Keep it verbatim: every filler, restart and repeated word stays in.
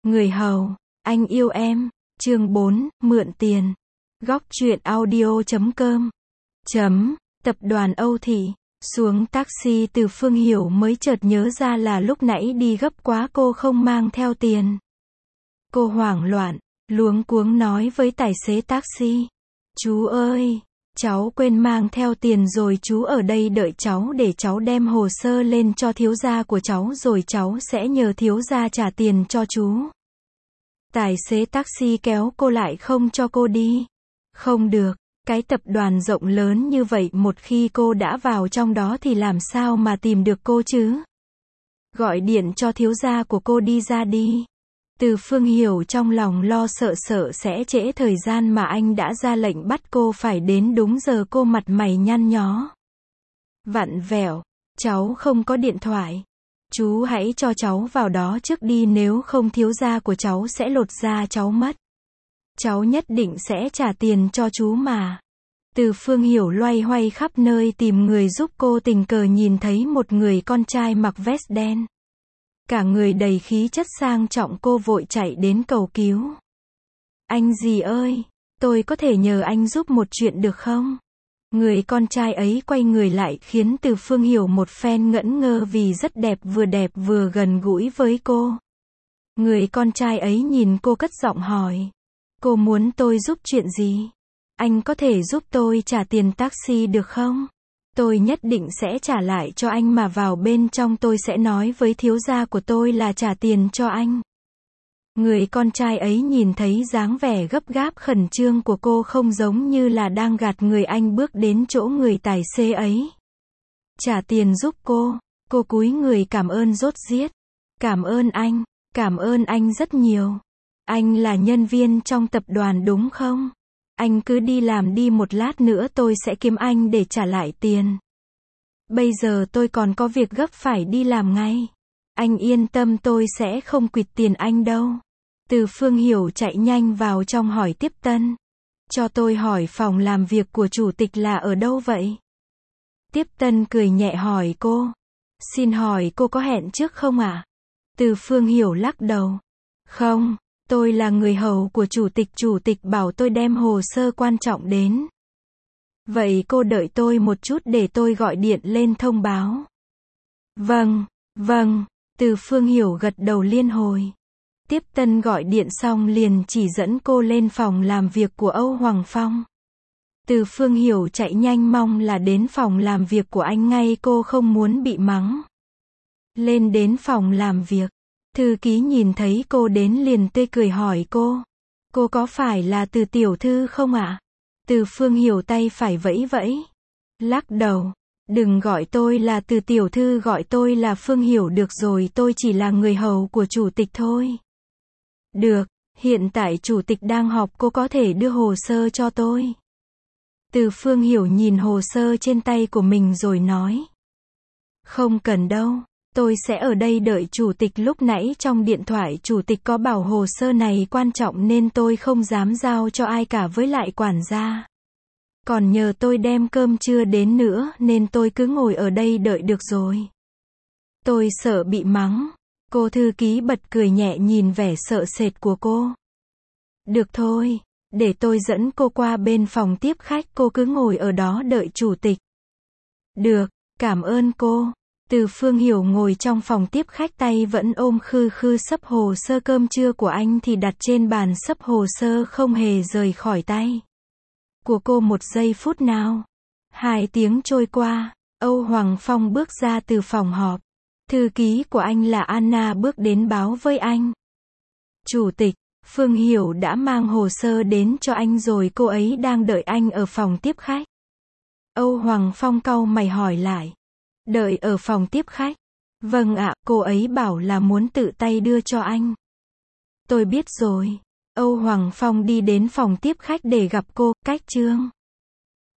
Người hầu, anh yêu em. Chương bốn, mượn tiền. Góc truyện audio chấm com. Chấm, tập đoàn Âu Thị. Xuống taxi từ Phương Hiểu mới chợt nhớ ra là lúc nãy đi gấp quá cô không mang theo tiền. Cô hoảng loạn, luống cuống nói với tài xế taxi. Chú ơi, cháu quên mang theo tiền rồi, chú ở đây đợi cháu để cháu đem hồ sơ lên cho thiếu gia của cháu rồi cháu sẽ nhờ thiếu gia trả tiền cho chú. Tài xế taxi kéo cô lại không cho cô đi. Không được, cái tập đoàn rộng lớn như vậy một khi cô đã vào trong đó thì làm sao mà tìm được cô chứ? Gọi điện cho thiếu gia của cô đi ra đi. Từ Phương Hiểu trong lòng lo sợ sợ sẽ trễ thời gian mà anh đã ra lệnh bắt cô phải đến đúng giờ. Cô mặt mày nhăn nhó, vặn vẹo. Cháu không có điện thoại. Chú hãy cho cháu vào đó trước đi, nếu không thiếu gia của cháu sẽ lột da cháu mất. Cháu nhất định sẽ trả tiền cho chú mà. Từ Phương Hiểu loay hoay khắp nơi tìm người giúp cô, tình cờ nhìn thấy một người con trai mặc vest đen. Cả người đầy khí chất sang trọng, cô vội chạy đến cầu cứu. Anh gì ơi, tôi có thể nhờ anh giúp một chuyện được không? Người con trai ấy quay người lại khiến Từ Phương Hiểu một phen ngẩn ngơ vì rất đẹp, vừa đẹp vừa gần gũi với cô. Người con trai ấy nhìn cô cất giọng hỏi. Cô muốn tôi giúp chuyện gì? Anh có thể giúp tôi trả tiền taxi được không? Tôi nhất định sẽ trả lại cho anh, mà vào bên trong tôi sẽ nói với thiếu gia của tôi là trả tiền cho anh. Người con trai ấy nhìn thấy dáng vẻ gấp gáp khẩn trương của cô không giống như là đang gạt người, anh bước đến chỗ người tài xế ấy. Trả tiền giúp cô. Cô cúi người cảm ơn rốt rít. Cảm ơn anh, cảm ơn anh rất nhiều. Anh là nhân viên trong tập đoàn đúng không? Anh cứ đi làm đi, một lát nữa tôi sẽ kiếm anh để trả lại tiền. Bây giờ tôi còn có việc gấp phải đi làm ngay. Anh yên tâm, tôi sẽ không quỵt tiền anh đâu. Từ Phương Hiểu chạy nhanh vào trong hỏi tiếp tân. Cho tôi hỏi phòng làm việc của chủ tịch là ở đâu vậy? Tiếp tân cười nhẹ hỏi cô. Xin hỏi cô có hẹn trước không ạ? À? Từ Phương Hiểu lắc đầu. Không, tôi là người hầu của chủ tịch, chủ tịch bảo tôi đem hồ sơ quan trọng đến. Vậy cô đợi tôi một chút để tôi gọi điện lên thông báo. Vâng, vâng, Từ Phương Hiểu gật đầu liên hồi. Tiếp tân gọi điện xong liền chỉ dẫn cô lên phòng làm việc của Âu Hoàng Phong. Từ Phương Hiểu chạy nhanh mong là đến phòng làm việc của anh ngay, cô không muốn bị mắng. Lên đến phòng làm việc, thư ký nhìn thấy cô đến liền tươi cười hỏi cô. Cô có phải là Từ tiểu thư không ạ? À? Từ Phương Hiểu tay phải vẫy vẫy. Lắc đầu. Đừng gọi tôi là Từ tiểu thư, gọi tôi là Phương Hiểu được rồi, tôi chỉ là người hầu của chủ tịch thôi. Được, hiện tại chủ tịch đang họp, cô có thể đưa hồ sơ cho tôi. Từ Phương Hiểu nhìn hồ sơ trên tay của mình rồi nói. Không cần đâu, tôi sẽ ở đây đợi chủ tịch. Lúc nãy trong điện thoại chủ tịch có bảo hồ sơ này quan trọng nên tôi không dám giao cho ai cả, với lại quản gia còn nhờ tôi đem cơm trưa đến nữa nên tôi cứ ngồi ở đây đợi được rồi. Tôi sợ bị mắng. Cô thư ký bật cười nhẹ nhìn vẻ sợ sệt của cô. Được thôi, để tôi dẫn cô qua bên phòng tiếp khách, cô cứ ngồi ở đó đợi chủ tịch. Được, cảm ơn cô. Từ Phương Hiểu ngồi trong phòng tiếp khách, tay vẫn ôm khư khư xấp hồ sơ. Cơm trưa của anh thì đặt trên bàn, xấp hồ sơ không hề rời khỏi tay của cô một giây phút nào. Hai tiếng trôi qua, Âu Hoàng Phong bước ra từ phòng họp. Thư ký của anh là Anna bước đến báo với anh. Chủ tịch, Phương Hiểu đã mang hồ sơ đến cho anh rồi, cô ấy đang đợi anh ở phòng tiếp khách. Âu Hoàng Phong cau mày hỏi lại. Đợi ở phòng tiếp khách? Vâng ạ, cô ấy bảo là muốn tự tay đưa cho anh. Tôi biết rồi. Âu Hoàng Phong đi đến phòng tiếp khách để gặp cô. Cách Trương